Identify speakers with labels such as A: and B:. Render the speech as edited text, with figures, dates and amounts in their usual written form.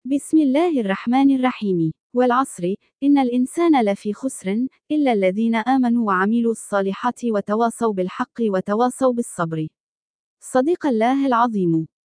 A: بسم الله الرحمن الرحيم. والعصر إن الإنسان لفي خسر إلا الذين آمنوا وعملوا الصالحات وتواصوا بالحق وتواصوا بالصبر. صديق الله العظيم.